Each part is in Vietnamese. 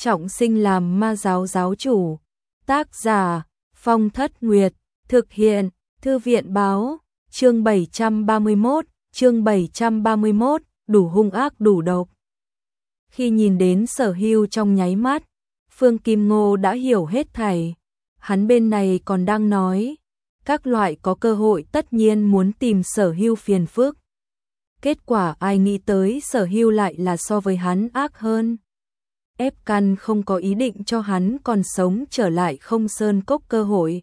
trọng sinh làm ma giáo giáo chủ. Tác giả Phong Thất Nguyệt, thực hiện Thư viện Báo. Chương 731, đủ hung ác đủ độc. Khi nhìn đến Sở Hưu trong nháy mắt, Phương Kim Ngô đã hiểu hết thảy. Hắn bên này còn đang nói, các loại có cơ hội tất nhiên muốn tìm Sở Hưu phiền phức. Kết quả ai nghĩ tới Sở Hưu lại là so với hắn ác hơn. Ép căn không có ý định cho hắn còn sống trở lại Không Sơn Cốc cơ hội.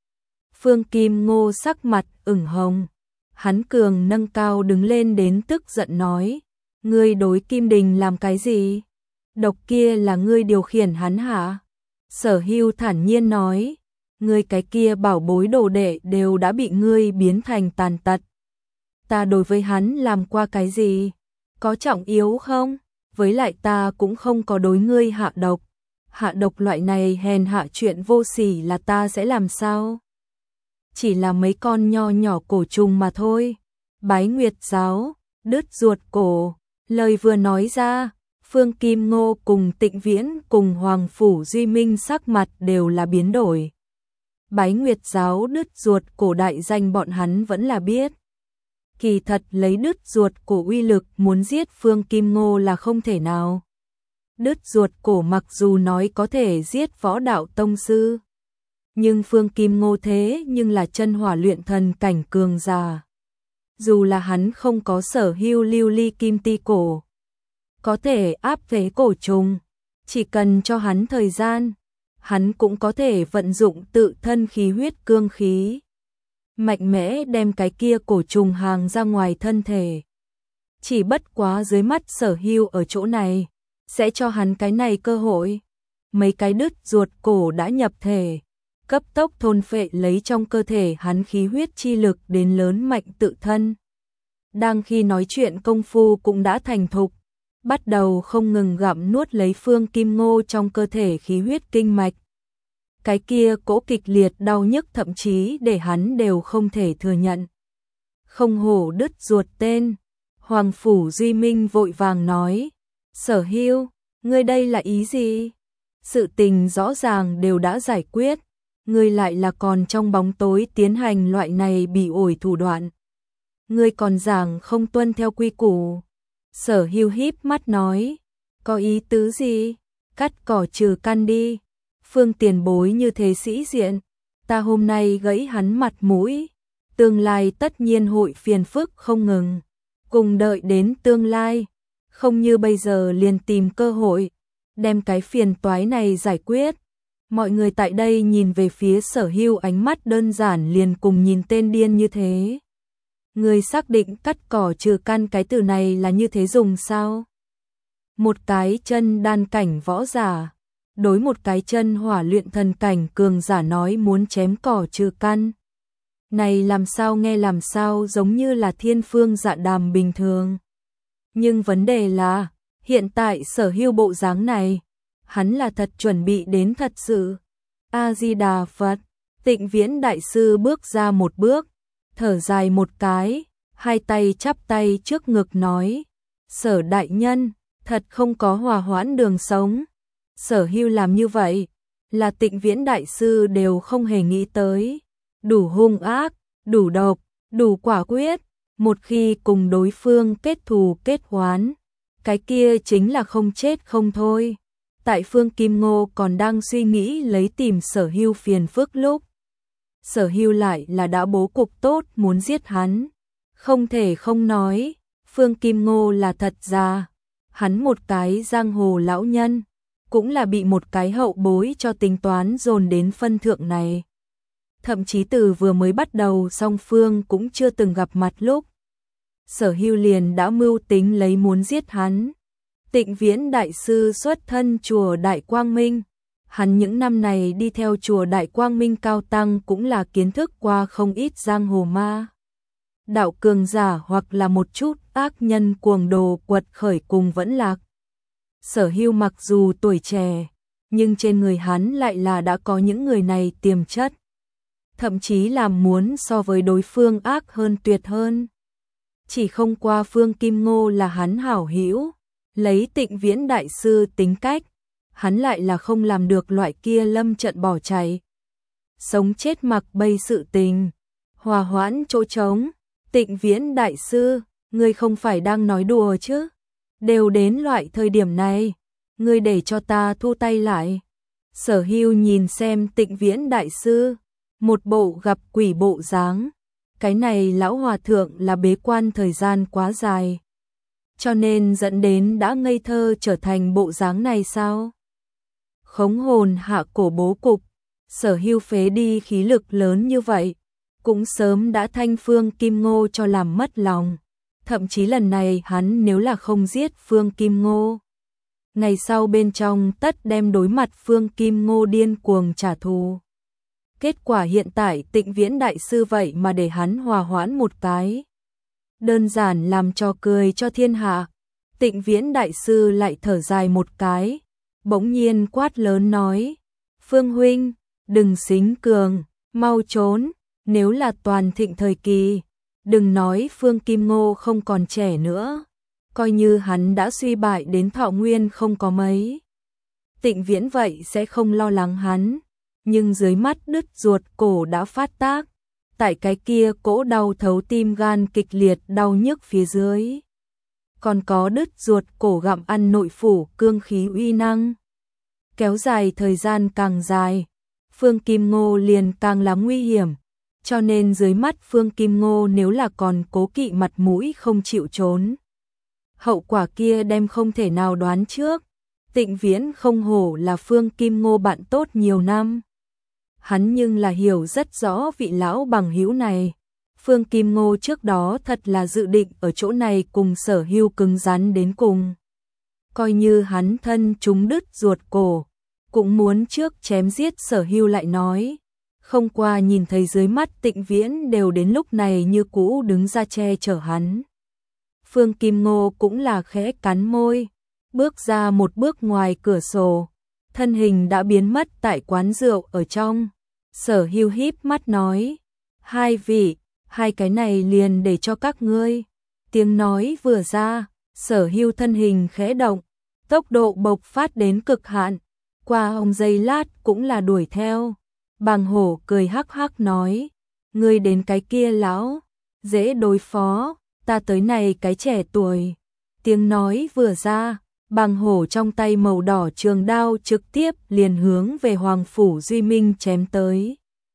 Phương Kim Ngô sắc mặt ửng hồng. Hắn cường nâng cao đứng lên đến tức giận nói, ngươi đối Kim Đình làm cái gì? Độc kia là ngươi điều khiển hắn hả? Sở Hưu thản nhiên nói, ngươi cái kia bảo bối đồ đệ đều đã bị ngươi biến thành tàn tật. Ta đối với hắn làm qua cái gì? Có trọng yếu không? Với lại ta cũng không có đối ngươi hạ độc. Hạ độc loại này hèn hạ chuyện vô sỉ là ta sẽ làm sao? Chỉ là mấy con nho nhỏ cổ trùng mà thôi. Bái Nguyệt giáo, đứt ruột cổ. Lời vừa nói ra, Phương Kim Ngô cùng Tịnh Viễn cùng Hoàng Phủ Duy Minh sắc mặt đều là biến đổi. Bái Nguyệt giáo đứt ruột cổ đại danh bọn hắn vẫn là biết. Kỳ thật lấy đứt ruột cổ uy lực muốn giết Phương Kim Ngô là không thể nào. Đứt ruột cổ mặc dù nói có thể giết võ đạo tông sư, nhưng Phương Kim Ngô thế nhưng là chân hỏa luyện thần cảnh cường giả. Dù là hắn không có Sở Hưu lưu ly kim ti cổ, có thể áp phế cổ trùng, chỉ cần cho hắn thời gian, hắn cũng có thể vận dụng tự thân khí huyết cương khí, mạnh mẽ đem cái kia cổ trùng hàng ra ngoài thân thể. Chỉ bất quá dưới mắt Sở Hưu ở chỗ này, sẽ cho hắn cái này cơ hội. Mấy cái đứt ruột cổ đã nhập thể, cấp tốc thôn phệ lấy trong cơ thể hắn khí huyết chi lực đến lớn mạnh tự thân. Đang khi nói chuyện công phu cũng đã thành thục, bắt đầu không ngừng gặm nuốt lấy Phương Kim Ngô trong cơ thể khí huyết kinh mạch. Cái kia cỗ kịch liệt đau nhức thậm chí để hắn đều không thể thừa nhận. Không hổ đứt ruột tên, Hoàng Phủ Duy Minh vội vàng nói, Sở Hưu, ngươi đây là ý gì? Sự tình rõ ràng đều đã giải quyết, ngươi lại là còn trong bóng tối tiến hành loại này bị ổi thủ đoạn. Ngươi còn giảng không tuân theo quy củ. Sở Hưu híp mắt nói, có ý tứ gì? Cắt cỏ trừ căn đi. Phương tiền bối như thế sĩ diện, ta hôm nay gãy hắn mặt mũi, tương lai tất nhiên hội phiền phức không ngừng, cùng đợi đến tương lai, không như bây giờ liền tìm cơ hội, đem cái phiền toái này giải quyết. Mọi người tại đây nhìn về phía Sở Hưu ánh mắt đơn giản liền cùng nhìn tên điên như thế. Người xác định cắt cỏ trừ căn cái từ này là như thế dùng sao? Một cái chân đan cảnh võ giả đối một cái chân hỏa luyện thần cảnh cường giả nói muốn chém cỏ trừ căn. Này làm sao nghe làm sao giống như là thiên phương dạ đàm bình thường. Nhưng vấn đề là, hiện tại Sở Hưu bộ dáng này, hắn là thật chuẩn bị đến thật sự. A-di-đà Phật, Tịnh Viễn đại sư bước ra một bước, thở dài một cái, hai tay chắp tay trước ngực nói, Sở đại nhân, thật không có hòa hoãn đường sống. Sở Hưu làm như vậy, là Tịnh Viễn đại sư đều không hề nghĩ tới. Đủ hung ác, đủ độc, đủ quả quyết, một khi cùng đối phương kết thù kết oán, cái kia chính là không chết không thôi. Tại Phương Kim Ngô còn đang suy nghĩ lấy tìm Sở Hưu phiền phức lúc, Sở Hưu lại là đã bố cục tốt muốn giết hắn. Không thể không nói, Phương Kim Ngô là thật già, hắn một cái giang hồ lão nhân, cũng là bị một cái hậu bối cho tính toán dồn đến phân thượng này. Thậm chí từ vừa mới bắt đầu song phương cũng chưa từng gặp mặt lúc, Sở Hưu liền đã mưu tính lấy muốn giết hắn. Tịnh Viễn đại sư xuất thân chùa Đại Quang Minh, hắn những năm này đi theo chùa Đại Quang Minh cao tăng cũng là kiến thức qua không ít giang hồ ma đạo cường giả hoặc là một chút ác nhân cuồng đồ quật khởi cùng vẫn lạc. Sở Hưu mặc dù tuổi trẻ, nhưng trên người hắn lại là đã có những người này tiềm chất, thậm chí làm muốn so với đối phương ác hơn tuyệt hơn. Chỉ không qua Phương Kim Ngô là hắn hảo hữu, lấy Tịnh Viễn đại sư tính cách, hắn lại là không làm được loại kia lâm trận bỏ chạy. Sống chết mặc bay sự tình, hòa hoãn chỗ trống. Tịnh Viễn đại sư, ngươi không phải đang nói đùa chứ? Đều đến loại thời điểm này, ngươi để cho ta thu tay lại. Sở Hưu nhìn xem Tịnh Viễn đại sư, một bộ gặp quỷ bộ dáng. Cái này lão hòa thượng là bế quan thời gian quá dài, cho nên dẫn đến đã ngây thơ trở thành bộ dáng này sao? Khống hồn hạ cổ bố cục, Sở Hưu phế đi khí lực lớn như vậy, cũng sớm đã thanh Phương Kim Ngô cho làm mất lòng. Thậm chí lần này hắn nếu là không giết Phương Kim Ngô, ngày sau bên trong tất đem đối mặt Phương Kim Ngô điên cuồng trả thù. Kết quả hiện tại Tịnh Viễn đại sư vậy mà để hắn hòa hoãn một cái. Đơn giản làm trò cười cho thiên hạ. Tịnh Viễn đại sư lại thở dài một cái, bỗng nhiên quát lớn nói: Phương huynh, đừng xính cường, mau trốn. Nếu là toàn thịnh thời kỳ, đừng nói Phương Kim Ngô không còn trẻ nữa, coi như hắn đã suy bại đến thọ nguyên không có mấy, Tịnh Viễn vậy sẽ không lo lắng hắn. Nhưng dưới mắt đứt ruột cổ đã phát tác, tại cái kia cỗ đau thấu tim gan kịch liệt đau nhức phía dưới, còn có đứt ruột cổ gặm ăn nội phủ cương khí uy năng. Kéo dài thời gian càng dài, Phương Kim Ngô liền càng là nguy hiểm. Cho nên dưới mắt Phương Kim Ngô nếu là còn cố kỵ mặt mũi không chịu trốn, hậu quả kia đem không thể nào đoán trước. Tịnh Viễn không hổ là Phương Kim Ngô bạn tốt nhiều năm. Hắn nhưng là hiểu rất rõ vị lão bằng hữu này. Phương Kim Ngô trước đó thật là dự định ở chỗ này cùng Sở Hưu cứng rắn đến cùng. Coi như hắn thân chúng đứt ruột cổ, cũng muốn trước chém giết Sở Hưu lại nói. Không qua nhìn thấy dưới mắt Tịnh Viễn đều đến lúc này như cũ đứng ra che chở hắn. Phương Kim Ngô cũng là khẽ cắn môi, bước ra một bước ngoài cửa sổ, thân hình đã biến mất tại quán rượu ở trong. Sở Hưu híp mắt nói: Hai vị, hai cái này liền để cho các ngươi. Tiếng nói vừa ra, Sở Hưu thân hình khẽ động, tốc độ bộc phát đến cực hạn, qua ông giây lát cũng là đuổi theo. Bàng Hổ cười hắc hắc nói: Ngươi đến cái kia lão, dễ đối phó, ta tới này cái trẻ tuổi. Tiếng nói vừa ra, Bàng Hổ trong tay màu đỏ trường đao trực tiếp liền hướng về Hoàng Phủ Duy Minh chém tới.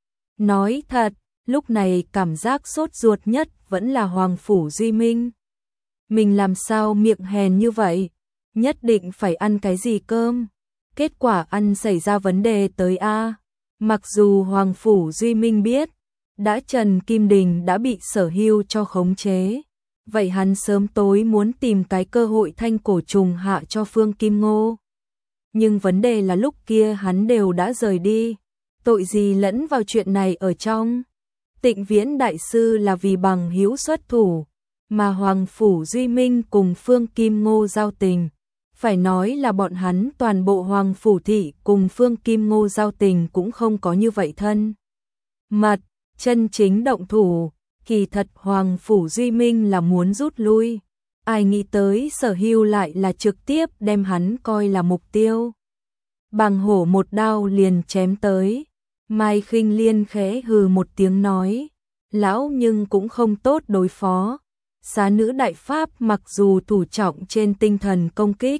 Nói thật, lúc này cảm giác sốt ruột nhất vẫn là Hoàng Phủ Duy Minh. Mình làm sao miệng hèn như vậy, nhất định phải ăn cái gì cơm, kết quả ăn xảy ra vấn đề tới a. Mặc dù Hoàng Phủ Duy Minh biết, đã Trần Kim Đình đã bị Sở Hưu cho khống chế, vậy hắn sớm tối muốn tìm cái cơ hội thanh cổ trùng hạ cho Phương Kim Ngô. Nhưng vấn đề là lúc kia hắn đều đã rời đi, tội gì lẫn vào chuyện này ở trong. Tịnh Viễn đại sư là vì bằng hữu xuất thủ, mà Hoàng Phủ Duy Minh cùng Phương Kim Ngô giao tình. Phải nói là bọn hắn toàn bộ Hoàng Phủ Thị cùng Phương Kim Ngô giao tình cũng không có như vậy thân mật, chân chính động thủ, kỳ thật Hoàng Phủ Duy Minh là muốn rút lui. Ai nghĩ tới Sở Hưu lại là trực tiếp đem hắn coi là mục tiêu. Bàng Hổ một đao liền chém tới, Mai Khinh Liên khẽ hừ một tiếng nói: Lão nhưng cũng không tốt đối phó. Xá nữ đại pháp mặc dù thủ trọng trên tinh thần công kích,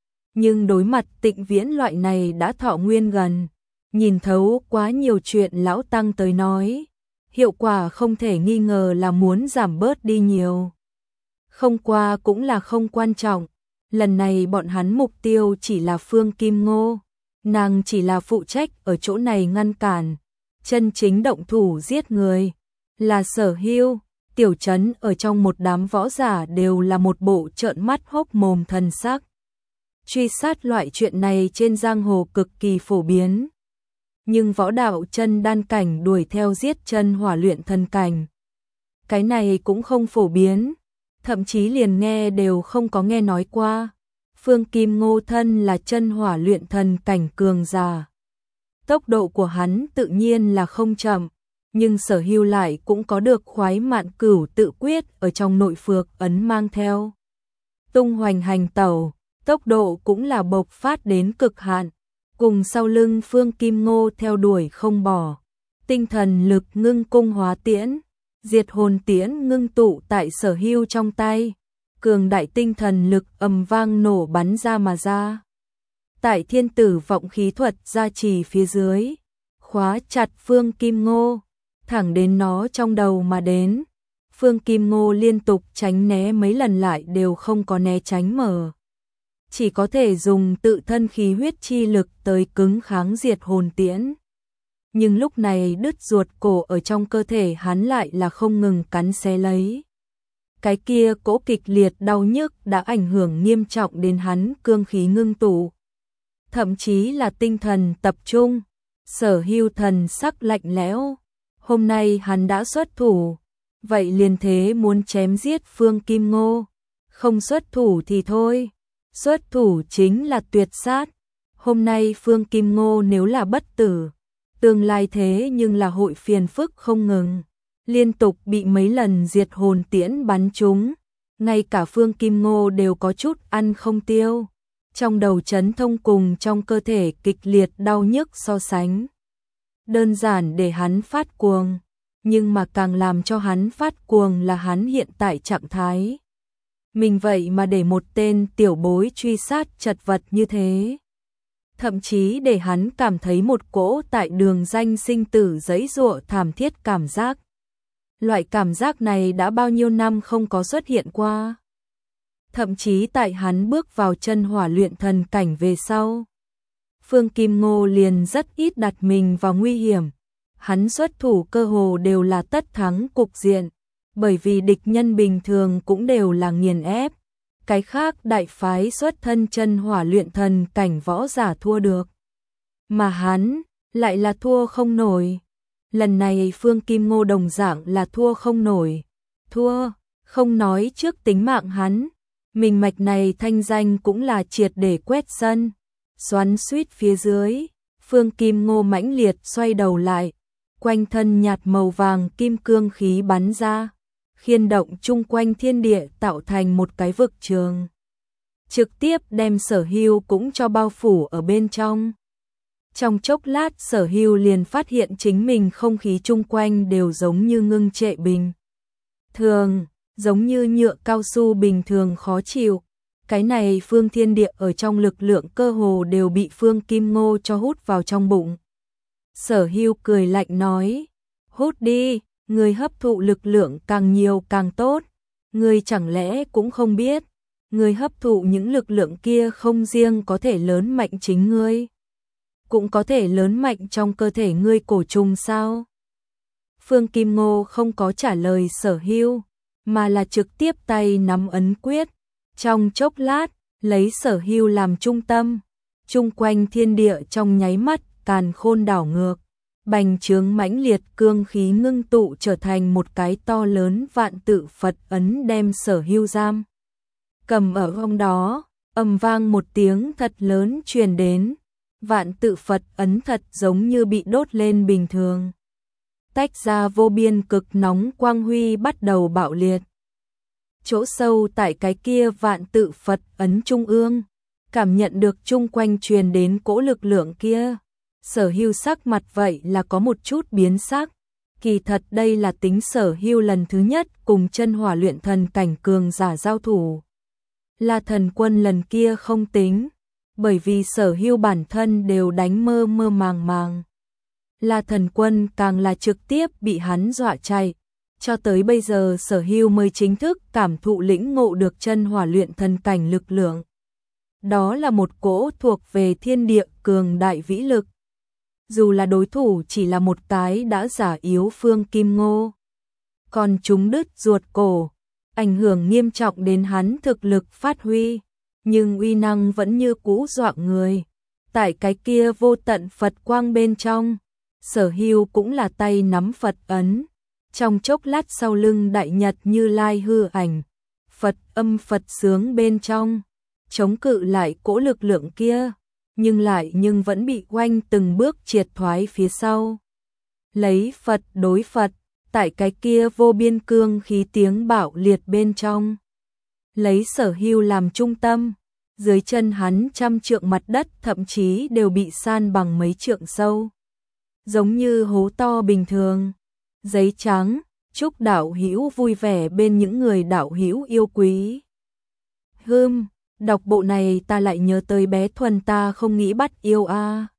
nhưng đối mặt Tịnh Viễn loại này đã thọ nguyên gần, nhìn thấu quá nhiều chuyện lão tăng tới nói, hiệu quả không thể nghi ngờ là muốn giảm bớt đi nhiều. Không qua cũng là không quan trọng, lần này bọn hắn mục tiêu chỉ là Phương Kim Ngô, nàng chỉ là phụ trách ở chỗ này ngăn cản, chân chính động thủ giết người là Sở Hưu. Tiểu trấn ở trong một đám võ giả đều là một bộ trợn mắt hốc mồm thần sắc. Truy sát loại chuyện này trên giang hồ cực kỳ phổ biến. Nhưng võ đạo chân đan cảnh đuổi theo giết chân hỏa luyện thần cảnh, cái này cũng không phổ biến, thậm chí liền nghe đều không có nghe nói qua. Phương Kim Ngô thân là chân hỏa luyện thần cảnh cường giả, tốc độ của hắn tự nhiên là không chậm. Nhưng Sở Hưu lại cũng có được khoái mạn cửu tự quyết ở trong nội phược ấn mang theo. Tung hoành hành tẩu, tốc độ cũng là bộc phát đến cực hạn, cùng sau lưng Phương Kim Ngô theo đuổi không bỏ. Tinh thần lực ngưng cung hóa tiễn, diệt hồn tiễn ngưng tụ tại Sở Hưu trong tay, cường đại tinh thần lực ầm vang nổ bắn ra mà ra. Tại thiên tử vọng khí thuật gia trì phía dưới, khóa chặt Phương Kim Ngô, thẳng đến nó trong đầu mà đến. Phương Kim Ngô liên tục tránh né mấy lần lại đều không có né tránh mở. Chỉ có thể dùng tự thân khí huyết chi lực tới cứng kháng diệt hồn tiễn. Nhưng lúc này đứt ruột cổ ở trong cơ thể hắn lại là không ngừng cắn xé lấy. Cái kia cỗ kịch liệt đau nhức đã ảnh hưởng nghiêm trọng đến hắn cương khí ngưng tụ. Thậm chí là tinh thần tập trung, Sở Hưu thần sắc lạnh lẽo. Hôm nay hắn đã xuất thủ, vậy liền thế muốn chém giết Phương Kim Ngô. Không xuất thủ thì thôi, xuất thủ chính là tuyệt sát. Hôm nay Phương Kim Ngô nếu là bất tử, tương lai thế nhưng là hội phiền phức không ngừng. Liên tục bị mấy lần diệt hồn tiễn bắn trúng, ngay cả Phương Kim Ngô đều có chút ăn không tiêu. Trong đầu chấn thông cùng trong cơ thể kịch liệt đau nhức so sánh. Đơn giản để hắn phát cuồng, nhưng mà càng làm cho hắn phát cuồng là hắn hiện tại trạng thái. Mình vậy mà để một tên tiểu bối truy sát chật vật như thế. Thậm chí để hắn cảm thấy một cỗ tại đường ranh sinh tử giãy giụa thảm thiết cảm giác. Loại cảm giác này đã bao nhiêu năm không có xuất hiện qua. Thậm chí tại hắn bước vào chân hỏa luyện thần cảnh về sau, Phương Kim Ngô liền rất ít đặt mình vào nguy hiểm. Hắn xuất thủ cơ hồ đều là tất thắng cục diện, bởi vì địch nhân bình thường cũng đều là nghiền ép. Cái khác đại phái xuất thân chân hỏa luyện thần cảnh võ giả thua được, mà hắn lại là thua không nổi. Lần này Phương Kim Ngô đồng dạng là thua không nổi. Thua, không nói trước tính mạng hắn, mình mạch này thanh danh cũng là triệt để quét sân. Xoắn xuýt phía dưới, Phương Kim Ngô mãnh liệt xoay đầu lại, quanh thân nhạt màu vàng kim cương khí bắn ra, khiên động chung quanh thiên địa tạo thành một cái vực trường. Trực tiếp đem Sở Hưu cũng cho bao phủ ở bên trong. Trong chốc lát Sở Hưu liền phát hiện chính mình không khí chung quanh đều giống như ngưng trệ bình thường, giống như nhựa cao su bình thường khó chịu. Cái này phương thiên địa ở trong lực lượng cơ hồ đều bị Phương Kim Ngô cho hút vào trong bụng. Sở Hưu cười lạnh nói, hút đi, người hấp thụ lực lượng càng nhiều càng tốt. Người chẳng lẽ cũng không biết, người hấp thụ những lực lượng kia không riêng có thể lớn mạnh chính ngươi, cũng có thể lớn mạnh trong cơ thể ngươi cổ trùng sao? Phương Kim Ngô không có trả lời Sở Hưu, mà là trực tiếp tay nắm ấn quyết. Trong chốc lát, lấy Sở Hưu làm trung tâm, chung quanh thiên địa trong nháy mắt càn khôn đảo ngược, bành trướng mãnh liệt cương khí ngưng tụ trở thành một cái to lớn vạn tự Phật ấn đem Sở Hưu giam cầm ở trong đó. Ầm vang một tiếng thật lớn truyền đến, vạn tự Phật ấn thật giống như bị đốt lên bình thường, tách ra vô biên cực nóng quang huy bắt đầu bạo liệt. Chỗ sâu tại cái kia vạn tự Phật ấn trung ương, cảm nhận được chung quanh truyền đến cỗ lực lượng kia. Sở Hưu sắc mặt vậy là có một chút biến sắc. Kỳ thật đây là tính Sở Hưu lần thứ nhất cùng chân hỏa luyện thần cảnh cường giả giao thủ. La Thần Quân lần kia không tính, bởi vì Sở Hưu bản thân đều đánh mơ mơ màng màng. La Thần Quân càng là trực tiếp bị hắn dọa chạy. Cho tới bây giờ Sở Hưu mới chính thức cảm thụ lĩnh ngộ được chân hỏa luyện thần cảnh lực lượng. Đó là một cỗ thuộc về thiên địa cường đại vĩ lực. Dù là đối thủ chỉ là một cái đã giả yếu Phương Kim Ngô, còn chúng đứt ruột cổ, ảnh hưởng nghiêm trọng đến hắn thực lực phát huy, nhưng uy năng vẫn như cũ dọa người. Tại cái kia vô tận Phật quang bên trong, Sở Hưu cũng là tay nắm Phật ấn. Trong chốc lát sau lưng Đại Nhật Như Lai hư ảnh, Phật âm Phật sướng bên trong, chống cự lại cỗ lực lượng kia, nhưng vẫn bị oanh từng bước triệt thoái phía sau. Lấy Phật đối Phật, tại cái kia vô biên cương khí tiếng bạo liệt bên trong. Lấy Sở Hưu làm trung tâm, Dưới chân hắn trăm trượng mặt đất thậm chí đều bị san bằng mấy trượng sâu, giống như hố to bình thường. Giấy trắng, chúc đạo hữu vui vẻ bên những người đạo hữu yêu quý. Đọc bộ này ta lại nhớ tới bé Thuần ta không nghĩ bắt yêu a.